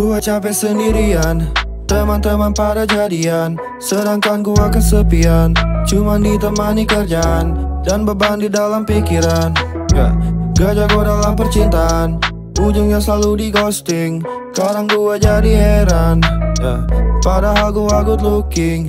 Gua capek sendirian, teman-teman pada jadian, sedangkan gua kesepian, cuman ditemani kerjaan dan beban di dalam pikiran. Gak jago dalam percintaan, ujungnya selalu di ghosting. Sekarang gua jadi heran, padahal gua good looking.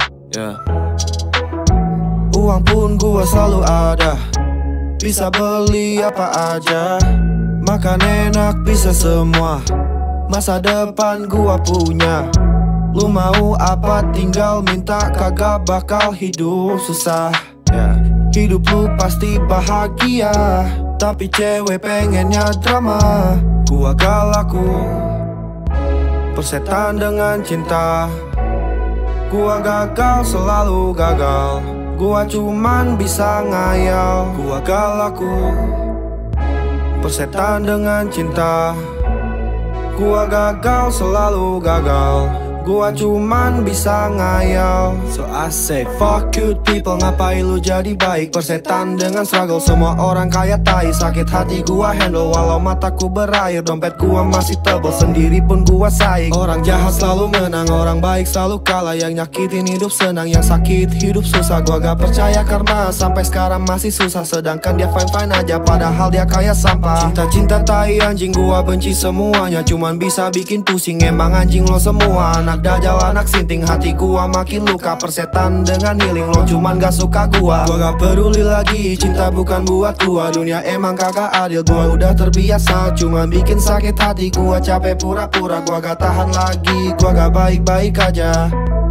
Uang pun gua selalu ada, bisa beli apa aja, makan enak bisa semua, masa depan gua punya. Lu mau apa tinggal minta, kagak bakal hidup susah. Hidup lu pasti bahagia, tapi cewek pengennya drama. Gua gak laku, persetan dengan cinta. Gua gagal, selalu gagal, gua cuman bisa ngayal. Gua gak laku, persetan dengan cinta. Gua gagal, selalu gagal, gua cuman bisa ngayal. So I say fuck you people, ngapain lu jadi baik? Persetan dengan struggle, semua orang kaya tai. Sakit hati gua handle, walau mataku berair. Dompet gua masih tebel, sendiri pun gua saing. Orang jahat selalu menang, orang baik selalu kalah. Yang nyakitin hidup senang, yang sakit hidup susah. Gua gak percaya karma sampai sekarang masih susah, sedangkan dia fine-fine aja padahal dia kaya sampah. Cinta-cinta tai anjing, gua benci semuanya, cuman bisa bikin pusing. Emang anjing lo semua, anak dajal, anak sinting. Hati gua makin luka, persetan dengan healing. Lo cuman gak suka gua gak peduli lagi, cinta bukan buat gua. Dunia emang kagak adil, gua udah terbiasa, cuman bikin sakit hati. Gua capek pura-pura, gua gak tahan lagi, gua gak baik-baik aja.